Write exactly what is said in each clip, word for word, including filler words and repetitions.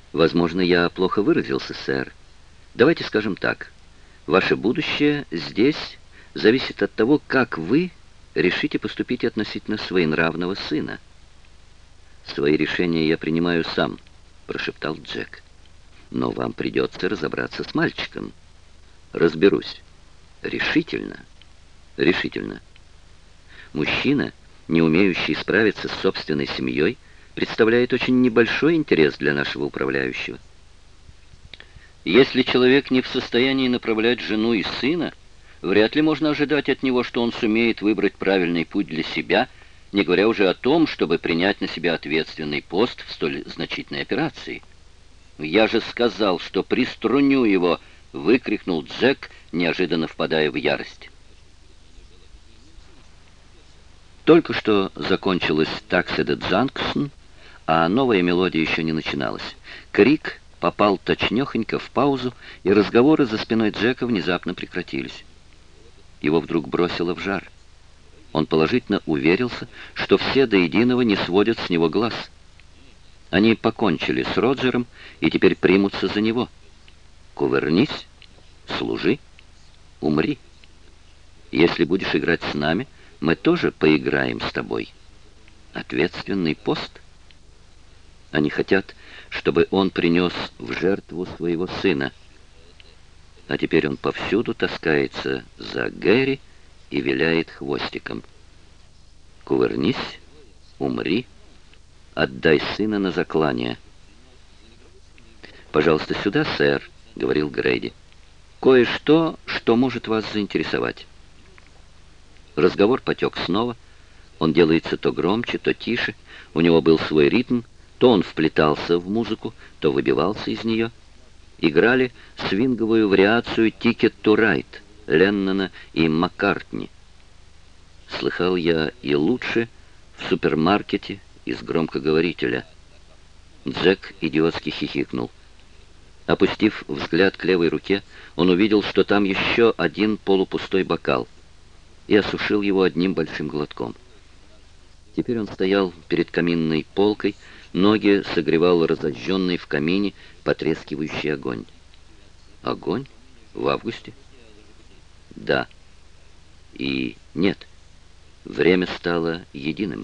Возможно, я плохо выразился, сэр. Давайте скажем так. Ваше будущее здесь зависит от того, как вы решите поступить относительно своенравного сына. «Свои решения я принимаю сам», — прошептал Джек. «Но вам придется разобраться с мальчиком». «Разберусь. Решительно. Решительно. Мужчина, не умеющий справиться с собственной семьей, представляет очень небольшой интерес для нашего управляющего. Если человек не в состоянии направлять жену и сына, вряд ли можно ожидать от него, что он сумеет выбрать правильный путь для себя, не говоря уже о том, чтобы принять на себя ответственный пост в столь значительной операции. «Я же сказал, что приструню его!» — выкрикнул Джек, неожиданно впадая в ярость. Только что закончилась «Taxi de Junction», а новая мелодия еще не начиналась. Крик попал точнёхонько в паузу, и разговоры за спиной Джека внезапно прекратились. Его вдруг бросило в жар. Он положительно уверился, что все до единого не сводят с него глаз. Они покончили с Роджером и теперь примутся за него. Кувырнись, служи, умри. Если будешь играть с нами, мы тоже поиграем с тобой. Ответственный пост. Они хотят, чтобы он принес в жертву своего сына. А теперь он повсюду таскается за Гэри и виляет хвостиком. Кувырнись, умри, отдай сына на заклание. «Пожалуйста, сюда, сэр», — говорил Грейди. «Кое-что, что может вас заинтересовать». Разговор потек снова. Он делается то громче, то тише. У него был свой ритм. То он вплетался в музыку, то выбивался из нее. Играли свинговую вариацию «Ticket to Ride» Леннона и Маккартни. Слыхал я и лучше в супермаркете из громкоговорителя. Джек идиотски хихикнул. Опустив взгляд к левой руке, он увидел, что там еще один полупустой бокал, и осушил его одним большим глотком. Теперь он стоял перед каминной полкой, ноги согревал разожженный в камине потрескивающий огонь. Огонь? В августе? Да. И нет. Время стало единым.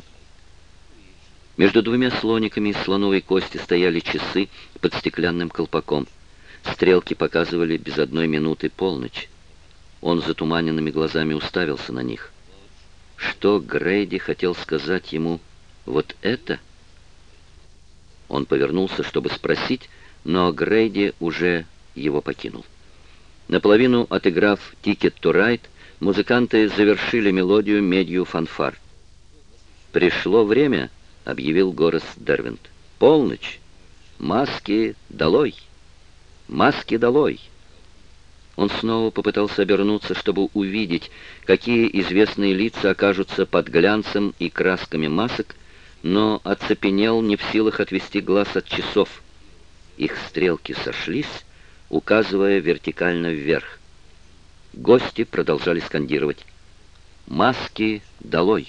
Между двумя слониками из слоновой кости стояли часы под стеклянным колпаком. Стрелки показывали без одной минуты полночь. Он затуманенными глазами уставился на них. Что Грейди хотел сказать ему вот это? Он повернулся, чтобы спросить, но Грейди уже его покинул. Наполовину отыграв «Ticket to Ride», музыканты завершили мелодию медью фанфар. «Пришло время», — объявил Горас Дервинт. «Полночь! Маски долой! Маски долой!» Он снова попытался обернуться, чтобы увидеть, какие известные лица окажутся под глянцем и красками масок, но оцепенел, не в силах отвести глаз от часов. Их стрелки сошлись, указывая вертикально вверх. Гости продолжали скандировать: «Маски долой!».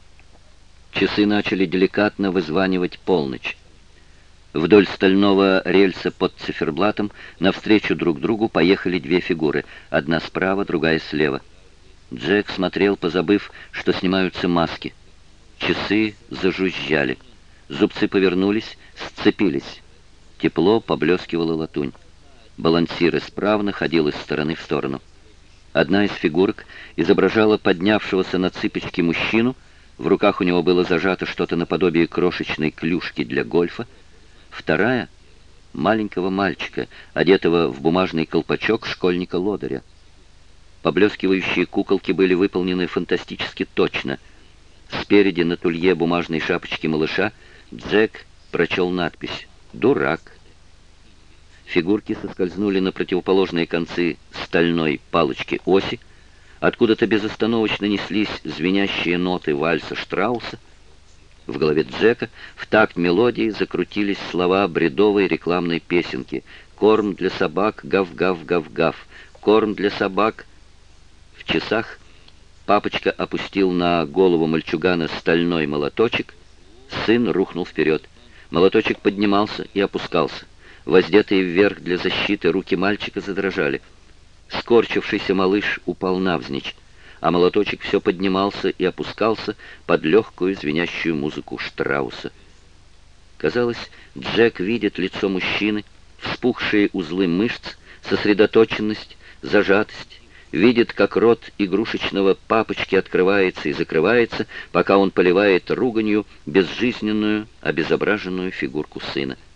Часы начали деликатно вызванивать полночь. Вдоль стального рельса под циферблатом навстречу друг другу поехали две фигуры, одна справа, другая слева. Джек смотрел, позабыв, что снимаются маски. Часы зажужжали. Зубцы повернулись, сцепились. Тепло поблескивала латунь. Балансир исправно ходил из стороны в сторону. Одна из фигурок изображала поднявшегося на цыпочки мужчину. В руках у него было зажато что-то наподобие крошечной клюшки для гольфа. Вторая — маленького мальчика, одетого в бумажный колпачок школьника-лодыря. Поблескивающие куколки были выполнены фантастически точно. Спереди на тулье бумажной шапочки малыша Джек прочел надпись «Дурак». Фигурки соскользнули на противоположные концы стальной палочки оси. Откуда-то безостановочно неслись звенящие ноты вальса Штрауса. В голове Джека в такт мелодии закрутились слова бредовой рекламной песенки: «Корм для собак, гав-гав-гав-гав, корм для собак». В часах папочка опустил на голову мальчугана стальной молоточек. Сын рухнул вперед. Молоточек поднимался и опускался. Воздетые вверх для защиты руки мальчика задрожали. Скорчившийся малыш упал навзничь, а молоточек все поднимался и опускался под легкую звенящую музыку Штрауса. Казалось, Джек видит лицо мужчины, вспухшие узлы мышц, сосредоточенность, зажатость, видит, как рот игрушечного папочки открывается и закрывается, пока он поливает руганью безжизненную, обезображенную фигурку сына.